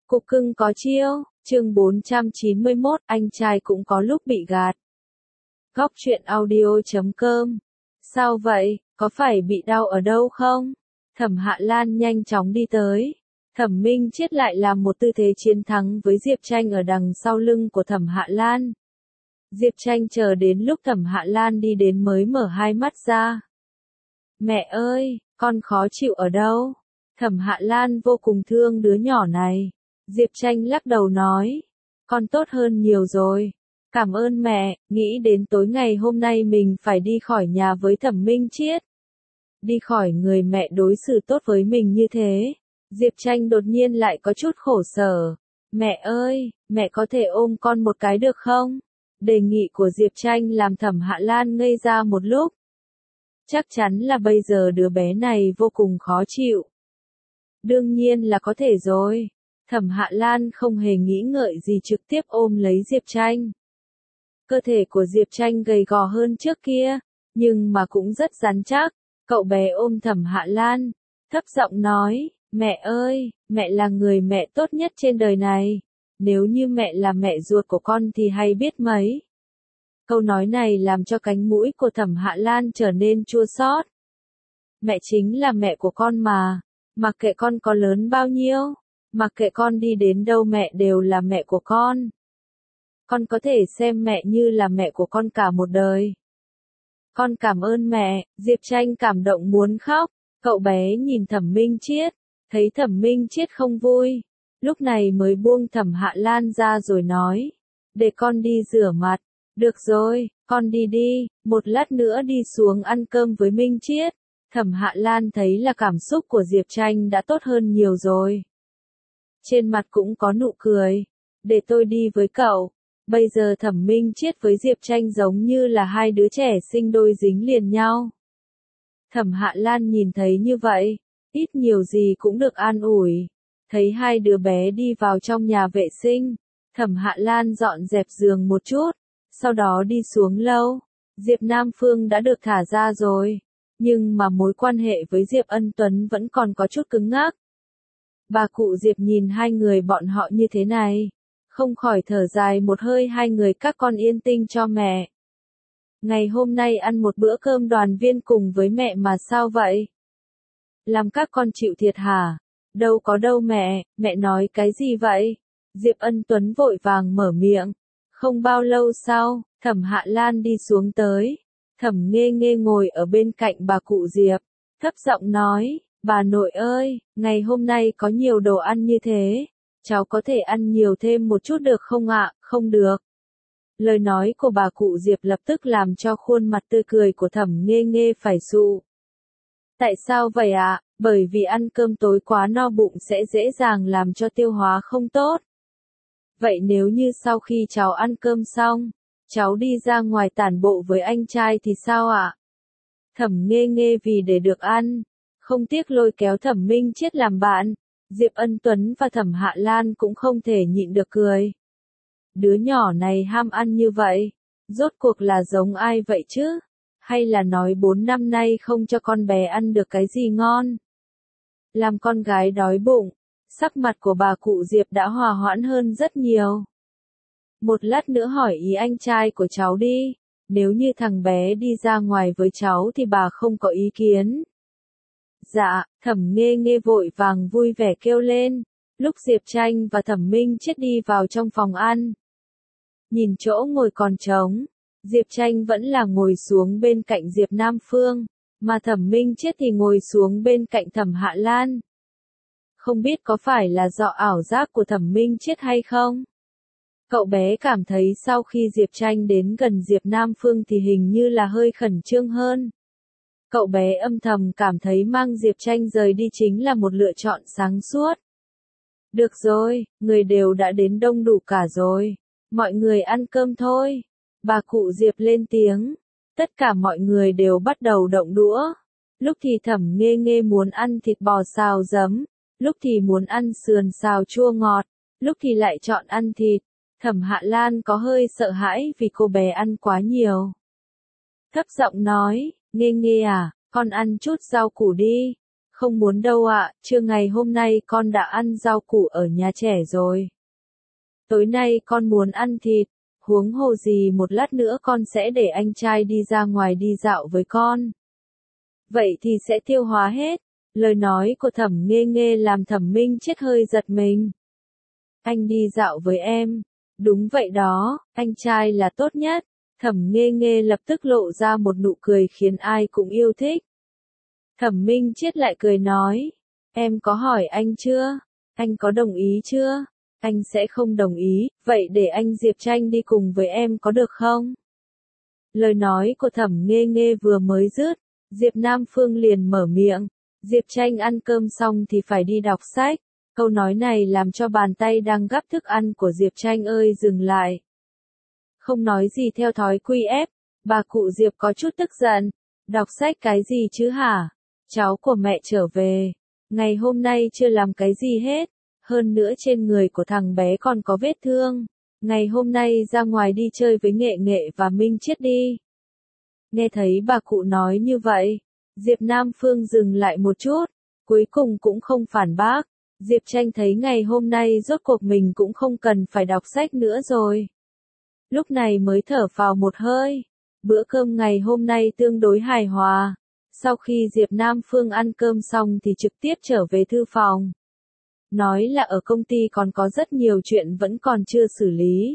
Cục cưng có chiêu, chương 491, anh trai cũng có lúc bị gạt. Góc truyện audio.com. Sao vậy, có phải bị đau ở đâu không? Thẩm Hạ Lan nhanh chóng đi tới. Thẩm Minh Chiết lại làm một tư thế chiến thắng với Diệp Tranh ở đằng sau lưng của Thẩm Hạ Lan. Diệp Tranh chờ đến lúc Thẩm Hạ Lan đi đến mới mở hai mắt ra. Mẹ ơi, con khó chịu ở đâu? Thẩm Hạ Lan vô cùng thương đứa nhỏ này. Diệp Tranh lắc đầu nói, con tốt hơn nhiều rồi. Cảm ơn mẹ, nghĩ đến tối ngày hôm nay mình phải đi khỏi nhà với Thẩm Minh Chiết. Đi khỏi người mẹ đối xử tốt với mình như thế. Diệp Tranh đột nhiên lại có chút khổ sở. Mẹ ơi, mẹ có thể ôm con một cái được không? Đề nghị của Diệp Tranh làm Thẩm Hạ Lan ngây ra một lúc. Chắc chắn là bây giờ đứa bé này vô cùng khó chịu. Đương nhiên là có thể rồi. Thẩm Hạ Lan không hề nghĩ ngợi gì trực tiếp ôm lấy Diệp Tranh. Cơ thể của Diệp Tranh gầy gò hơn trước kia, nhưng mà cũng rất rắn chắc. Cậu bé ôm Thẩm Hạ Lan, thấp giọng nói, mẹ ơi, mẹ là người mẹ tốt nhất trên đời này. Nếu như mẹ là mẹ ruột của con thì hay biết mấy. Câu nói này làm cho cánh mũi của Thẩm Hạ Lan trở nên chua xót. Mẹ chính là mẹ của con mà, mặc kệ con có lớn bao nhiêu, mặc kệ con đi đến đâu mẹ đều là mẹ của con. Con có thể xem mẹ như là mẹ của con cả một đời. Con cảm ơn mẹ, Diệp Tranh cảm động muốn khóc. Cậu bé nhìn Thẩm Minh Chiết, thấy Thẩm Minh Chiết không vui, lúc này mới buông Thẩm Hạ Lan ra rồi nói, để con đi rửa mặt. Được rồi, con đi đi, một lát nữa đi xuống ăn cơm với Minh Chiết. Thẩm Hạ Lan thấy là cảm xúc của Diệp Tranh đã tốt hơn nhiều rồi. Trên mặt cũng có nụ cười. Để tôi đi với cậu. Bây giờ Thẩm Minh Chiết với Diệp Tranh giống như là hai đứa trẻ sinh đôi dính liền nhau. Thẩm Hạ Lan nhìn thấy như vậy, ít nhiều gì cũng được an ủi. Thấy hai đứa bé đi vào trong nhà vệ sinh, Thẩm Hạ Lan dọn dẹp giường một chút, sau đó đi xuống lâu. Diệp Nam Phương đã được thả ra rồi, nhưng mà mối quan hệ với Diệp Ân Tuấn vẫn còn có chút cứng ngắc. Bà cụ Diệp nhìn hai người bọn họ như thế này, không khỏi thở dài một hơi, hai người các con yên tinh cho mẹ. Ngày hôm nay ăn một bữa cơm đoàn viên cùng với mẹ mà sao vậy? Làm các con chịu thiệt hả? Đâu có đâu mẹ, mẹ nói cái gì vậy? Diệp Ân Tuấn vội vàng mở miệng. Không bao lâu sau, Thẩm Hạ Lan đi xuống tới. Thẩm Nghê Nghê ngồi ở bên cạnh bà cụ Diệp, thấp giọng nói, bà nội ơi, ngày hôm nay có nhiều đồ ăn như thế, cháu có thể ăn nhiều thêm một chút được không ạ? Không được. Lời nói của bà cụ Diệp lập tức làm cho khuôn mặt tươi cười của Thẩm Nghê Nghê phải sụ. Tại sao vậy ạ? Bởi vì ăn cơm tối quá no bụng sẽ dễ dàng làm cho tiêu hóa không tốt. Vậy nếu như sau khi cháu ăn cơm xong, cháu đi ra ngoài tản bộ với anh trai thì sao ạ? Thẩm Nghê Nghê vì để được ăn, không tiếc lôi kéo Thẩm Minh Chiết làm bạn. Diệp Ân Tuấn và Thẩm Hạ Lan cũng không thể nhịn được cười. Đứa nhỏ này ham ăn như vậy, rốt cuộc là giống ai vậy chứ? Hay là nói 4 năm nay không cho con bé ăn được cái gì ngon? Làm con gái đói bụng, sắc mặt của bà cụ Diệp đã hòa hoãn hơn rất nhiều. Một lát nữa hỏi ý anh trai của cháu đi, nếu như thằng bé đi ra ngoài với cháu thì bà không có ý kiến. Dạ, Thẩm Nghê Nghê vội vàng vui vẻ kêu lên, lúc Diệp Tranh và Thẩm Minh Chiết đi vào trong phòng ăn. Nhìn chỗ ngồi còn trống, Diệp Tranh vẫn là ngồi xuống bên cạnh Diệp Nam Phương, mà Thẩm Minh Chiết thì ngồi xuống bên cạnh Thẩm Hạ Lan. Không biết có phải là do ảo giác của Thẩm Minh Chiết hay không? Cậu bé cảm thấy sau khi Diệp Tranh đến gần Diệp Nam Phương thì hình như là hơi khẩn trương hơn. Cậu bé âm thầm cảm thấy mang Diệp Tranh rời đi chính là một lựa chọn sáng suốt. Được rồi, người đều đã đến đông đủ cả rồi. Mọi người ăn cơm thôi. Bà cụ Diệp lên tiếng. Tất cả mọi người đều bắt đầu động đũa. Lúc thì Thẩm Nghê Nghê muốn ăn thịt bò xào giấm, lúc thì muốn ăn sườn xào chua ngọt, lúc thì lại chọn ăn thịt. Thẩm Hạ Lan có hơi sợ hãi vì cô bé ăn quá nhiều. Thấp giọng nói, Nghê Nghê à, con ăn chút rau củ đi. Không muốn đâu ạ, trưa ngày hôm nay con đã ăn rau củ ở nhà trẻ rồi. Tối nay con muốn ăn thịt, huống hồ gì một lát nữa con sẽ để anh trai đi ra ngoài đi dạo với con. Vậy thì sẽ tiêu hóa hết. Lời nói của Thẩm Nghê Nghê làm Thẩm Minh Chết hơi giật mình. Anh đi dạo với em. Đúng vậy đó, anh trai là tốt nhất. Thẩm Nghê Nghê lập tức lộ ra một nụ cười khiến ai cũng yêu thích. Thẩm Minh Chết lại cười nói, em có hỏi anh chưa? Anh có đồng ý chưa? Anh sẽ không đồng ý, vậy để anh Diệp Tranh đi cùng với em có được không? Lời nói của Thẩm Nghê Nghê vừa mới dứt, Diệp Nam Phương liền mở miệng, Diệp Tranh ăn cơm xong thì phải đi đọc sách. Câu nói này làm cho bàn tay đang gắp thức ăn của Diệp Tranh ơi dừng lại. Không nói gì theo thói quy ép, bà cụ Diệp có chút tức giận. Đọc sách cái gì chứ hả? Cháu của mẹ trở về. Ngày hôm nay chưa làm cái gì hết. Hơn nữa trên người của thằng bé còn có vết thương. Ngày hôm nay ra ngoài đi chơi với Nghệ Nghệ và Minh Chiết đi. Nghe thấy bà cụ nói như vậy, Diệp Nam Phương dừng lại một chút, cuối cùng cũng không phản bác. Diệp Tranh thấy ngày hôm nay rốt cuộc mình cũng không cần phải đọc sách nữa rồi. Lúc này mới thở phào một hơi. Bữa cơm ngày hôm nay tương đối hài hòa. Sau khi Diệp Nam Phương ăn cơm xong thì trực tiếp trở về thư phòng. Nói là ở công ty còn có rất nhiều chuyện vẫn còn chưa xử lý.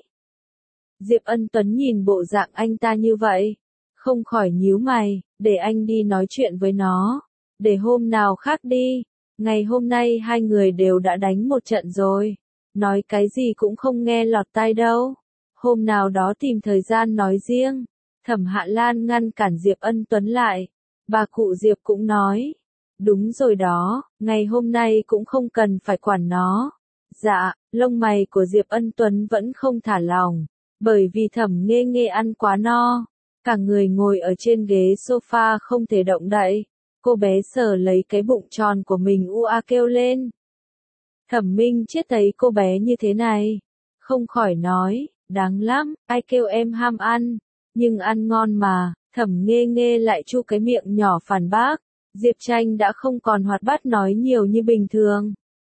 Diệp Ân Tuấn nhìn bộ dạng anh ta như vậy, không khỏi nhíu mày, để anh đi nói chuyện với nó. Để hôm nào khác đi. Ngày hôm nay hai người đều đã đánh một trận rồi. Nói cái gì cũng không nghe lọt tai đâu. Hôm nào đó tìm thời gian nói riêng. Thẩm Hạ Lan ngăn cản Diệp Ân Tuấn lại. Bà cụ Diệp cũng nói. Đúng rồi đó, ngày hôm nay cũng không cần phải quản nó. Dạ, lông mày của Diệp Ân Tuấn vẫn không thả lỏng. Bởi vì Thẩm Nghê Nghê ăn quá no. Cả người ngồi ở trên ghế sofa không thể động đậy. Cô bé sờ lấy cái bụng tròn của mình kêu lên. Thẩm Minh Chết thấy cô bé như thế này. Không khỏi nói, đáng lắm, ai kêu em ham ăn. Nhưng ăn ngon mà, Thẩm Nghê Nghê lại chu cái miệng nhỏ phản bác. Diệp Tranh đã không còn hoạt bát nói nhiều như bình thường.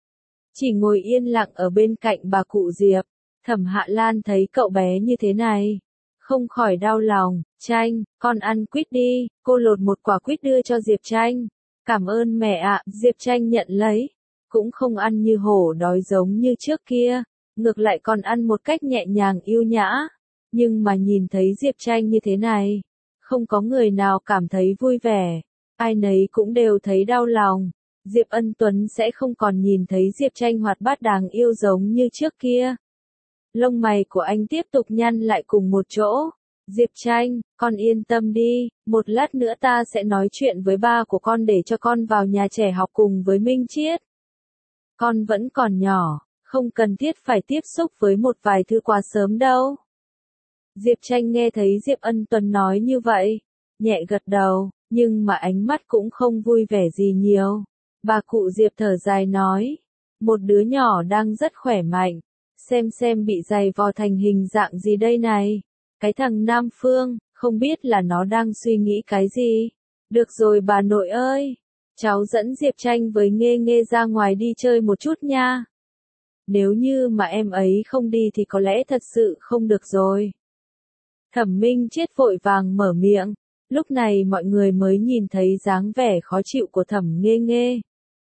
Chỉ ngồi yên lặng ở bên cạnh bà cụ Diệp. Thẩm Hạ Lan thấy cậu bé như thế này. Không khỏi đau lòng, Tranh, con ăn quýt đi, cô lột một quả quýt đưa cho Diệp Tranh. Cảm ơn mẹ ạ, Diệp Tranh nhận lấy. Cũng không ăn như hổ đói giống như trước kia, ngược lại còn ăn một cách nhẹ nhàng yêu nhã. Nhưng mà nhìn thấy Diệp Tranh như thế này, không có người nào cảm thấy vui vẻ, ai nấy cũng đều thấy đau lòng. Diệp Ân Tuấn sẽ không còn nhìn thấy Diệp Tranh hoạt bát đáng yêu giống như trước kia. Lông mày của anh tiếp tục nhăn lại cùng một chỗ. Diệp Tranh, con yên tâm đi, một lát nữa ta sẽ nói chuyện với ba của con để cho con vào nhà trẻ học cùng với Minh Chiết. Con vẫn còn nhỏ, không cần thiết phải tiếp xúc với một vài thứ quá sớm đâu. Diệp Tranh nghe thấy Diệp Ân Tuấn nói như vậy, nhẹ gật đầu, nhưng mà ánh mắt cũng không vui vẻ gì nhiều. Bà cụ Diệp thở dài nói, một đứa nhỏ đang rất khỏe mạnh, xem bị giày vò thành hình dạng gì đây này. Cái thằng Nam Phương, không biết là nó đang suy nghĩ cái gì. Được rồi bà nội ơi, cháu dẫn Diệp Tranh với Nghê Nghê ra ngoài đi chơi một chút nha. Nếu như mà em ấy không đi thì có lẽ thật sự không được rồi. Thẩm Minh Chết vội vàng mở miệng, lúc này mọi người mới nhìn thấy dáng vẻ khó chịu của Thẩm Nghê Nghê.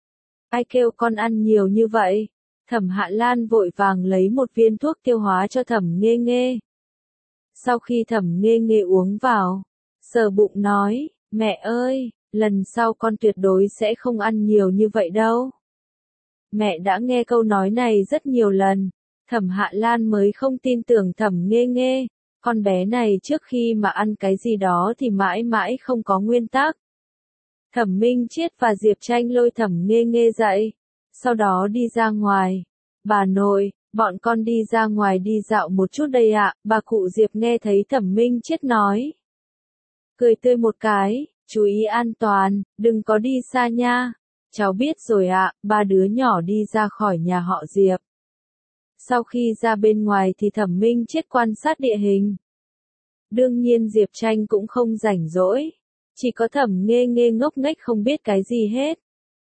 Ai kêu con ăn nhiều như vậy? Thẩm Hạ Lan vội vàng lấy một viên thuốc tiêu hóa cho Thẩm Nghê Nghê. Sau khi Thẩm Nghê Nghê uống vào, sờ bụng nói, mẹ ơi, lần sau con tuyệt đối sẽ không ăn nhiều như vậy đâu. Mẹ đã nghe câu nói này rất nhiều lần, Thẩm Hạ Lan mới không tin tưởng Thẩm Nghê Nghê. Con bé này trước khi mà ăn cái gì đó thì mãi mãi không có nguyên tắc. Thẩm Minh Chiết và Diệp Tranh lôi Thẩm Nghê Nghê dậy, sau đó đi ra ngoài. Bà nội, bọn con đi ra ngoài đi dạo một chút đây ạ, bà cụ Diệp nghe thấy Thẩm Minh Chiết nói. Cười tươi một cái, chú ý an toàn, đừng có đi xa nha. Cháu biết rồi ạ, ba đứa nhỏ đi ra khỏi nhà họ Diệp. Sau khi ra bên ngoài thì Thẩm Minh Chiết quan sát địa hình. Đương nhiên Diệp Tranh cũng không rảnh rỗi. Chỉ có Thẩm Nghê Nghê ngốc nghếch không biết cái gì hết.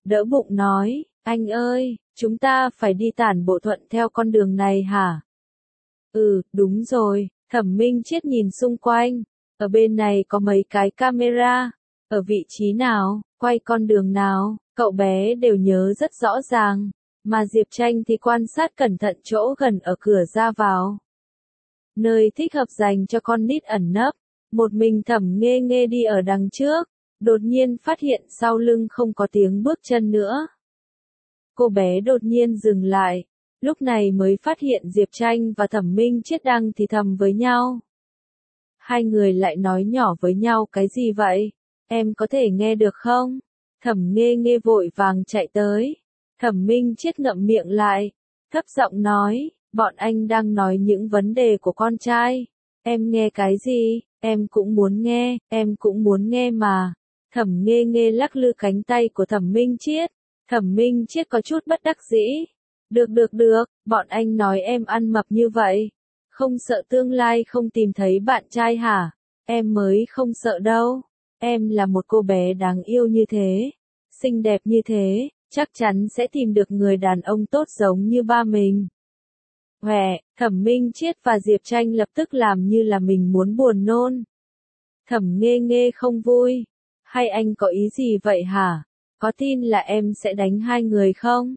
đỡ bụng nói, anh ơi, chúng ta phải đi tản bộ thuận theo con đường này hả? Ừ, đúng rồi, Thẩm Minh Chiết nhìn xung quanh, ở bên này có mấy cái camera, ở vị trí nào, quay con đường nào, cậu bé đều nhớ rất rõ ràng, mà Diệp Tranh thì quan sát cẩn thận chỗ gần ở cửa ra vào. Nơi thích hợp dành cho con nít ẩn nấp, một mình Thẩm Nghê Nghê đi ở đằng trước, đột nhiên phát hiện sau lưng không có tiếng bước chân nữa. Cô bé đột nhiên dừng lại, lúc này mới phát hiện Diệp Tranh và Thẩm Minh Chiết đang thì thầm với nhau. Hai người lại nói nhỏ với nhau cái gì vậy? Em có thể nghe được không? Thẩm Nghê Nghê vội vàng chạy tới. Thẩm Minh Chiết ngậm miệng lại, thấp giọng nói, bọn anh đang nói những vấn đề của con trai. Em nghe cái gì? Em cũng muốn nghe mà. Thẩm Nghê Nghê lắc lư cánh tay của Thẩm Minh Chiết. Thẩm Minh Chiết có chút bất đắc dĩ. Được, bọn anh nói em ăn mập như vậy. Không sợ tương lai không tìm thấy bạn trai hả? Em mới không sợ đâu. Em là một cô bé đáng yêu như thế, xinh đẹp như thế, chắc chắn sẽ tìm được người đàn ông tốt giống như ba mình. Hòe, Thẩm Minh Chiết và Diệp Tranh lập tức làm như là mình muốn buồn nôn. Thẩm Nghê Nghê không vui. Hay anh có ý gì vậy hả? Có tin là em sẽ đánh hai người không?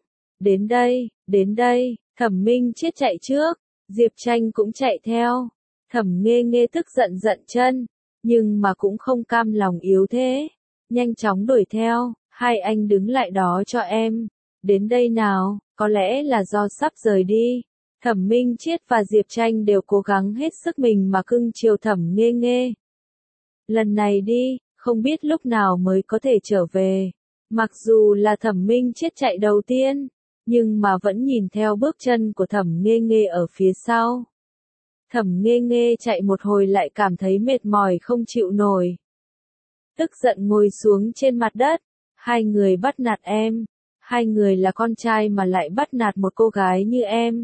Đến đây, Thẩm Minh Chiết chạy trước, Diệp Tranh cũng chạy theo. Thẩm Nghê Nghê tức giận chân, nhưng mà cũng không cam lòng yếu thế. Nhanh chóng đuổi theo, hai anh đứng lại đó cho em. Đến đây nào, có lẽ là do sắp rời đi. Thẩm Minh Chiết và Diệp Tranh đều cố gắng hết sức mình mà cưng chiều Thẩm Nghê Nghê. Lần này đi, không biết lúc nào mới có thể trở về. Mặc dù là Thẩm Minh Chiết chạy đầu tiên, nhưng mà vẫn nhìn theo bước chân của Thẩm Nghê Nghê ở phía sau. Thẩm Nghê Nghê chạy một hồi lại cảm thấy mệt mỏi không chịu nổi. Tức giận ngồi xuống trên mặt đất, hai người bắt nạt em, hai người là con trai mà lại bắt nạt một cô gái như em.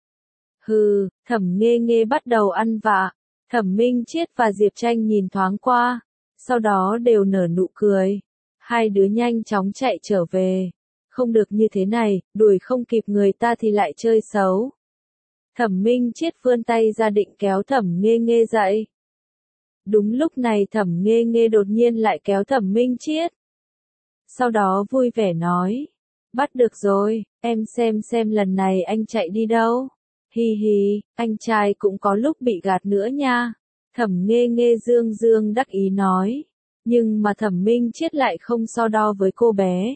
Hừ, Thẩm Nghê Nghê bắt đầu ăn vạ. Thẩm Minh Chiết và Diệp Tranh nhìn thoáng qua, sau đó đều nở nụ cười. Hai đứa nhanh chóng chạy trở về. Không được như thế này, đuổi không kịp người ta thì lại chơi xấu. Thẩm Minh Chiết vươn tay ra định kéo Thẩm Nghê Nghê dậy. Đúng lúc này Thẩm Nghê Nghê đột nhiên lại kéo Thẩm Minh Chiết. Sau đó vui vẻ nói, bắt được rồi, em xem lần này anh chạy đi đâu. Hi hi, anh trai cũng có lúc bị gạt nữa nha. Thẩm Nghê Nghê dương đắc ý nói. Nhưng mà Thẩm Minh Chiết lại không so đo với cô bé.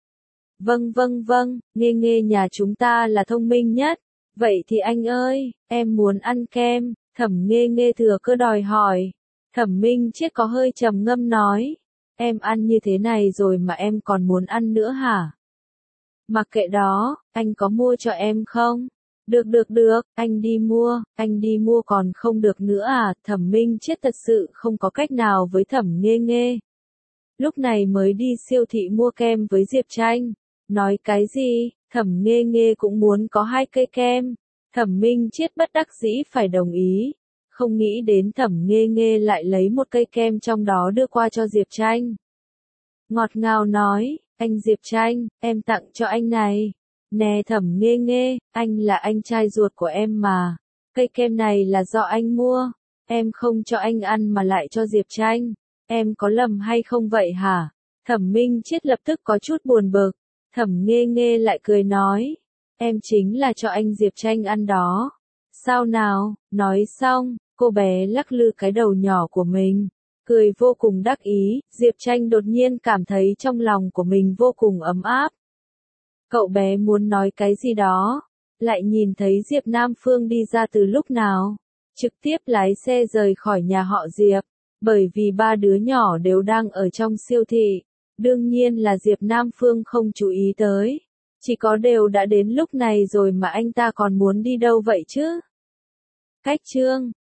Vâng, Nghê Nghê nhà chúng ta là thông minh nhất. Vậy thì anh ơi, em muốn ăn kem. Thẩm Nghê Nghê thừa cơ đòi hỏi. Thẩm Minh Chiết có hơi trầm ngâm nói. Em ăn như thế này rồi mà em còn muốn ăn nữa hả? Mặc kệ đó, anh có mua cho em không? Được, anh đi mua còn không được nữa à? Thẩm Minh Chiết thật sự không có cách nào với Thẩm Nghê Nghê. Lúc này mới đi siêu thị mua kem với Diệp Tranh. Nói cái gì? Thẩm Nghê Nghê cũng muốn có 2 cây kem. Thẩm Minh Chiết bất đắc dĩ phải đồng ý. Không nghĩ đến Thẩm Nghê Nghê lại lấy 1 cây kem trong đó đưa qua cho Diệp Tranh. Ngọt ngào nói, anh Diệp Tranh, em tặng cho anh này. Nè Thẩm Nghê Nghê, anh là anh trai ruột của em mà. Cây kem này là do anh mua. Em không cho anh ăn mà lại cho Diệp Tranh. Em có lầm hay không vậy hả? Thẩm Minh Chiết lập tức có chút buồn bực. Thẩm Nghê Nghê lại cười nói. Em chính là cho anh Diệp Tranh ăn đó. Sao nào? Nói xong, cô bé lắc lư cái đầu nhỏ của mình. Cười vô cùng đắc ý, Diệp Tranh đột nhiên cảm thấy trong lòng của mình vô cùng ấm áp. Cậu bé muốn nói cái gì đó, lại nhìn thấy Diệp Nam Phương đi ra từ lúc nào, trực tiếp lái xe rời khỏi nhà họ Diệp, bởi vì 3 đứa nhỏ đều đang ở trong siêu thị, đương nhiên là Diệp Nam Phương không chú ý tới, chỉ có đều đã đến lúc này rồi mà anh ta còn muốn đi đâu vậy chứ? Cách chương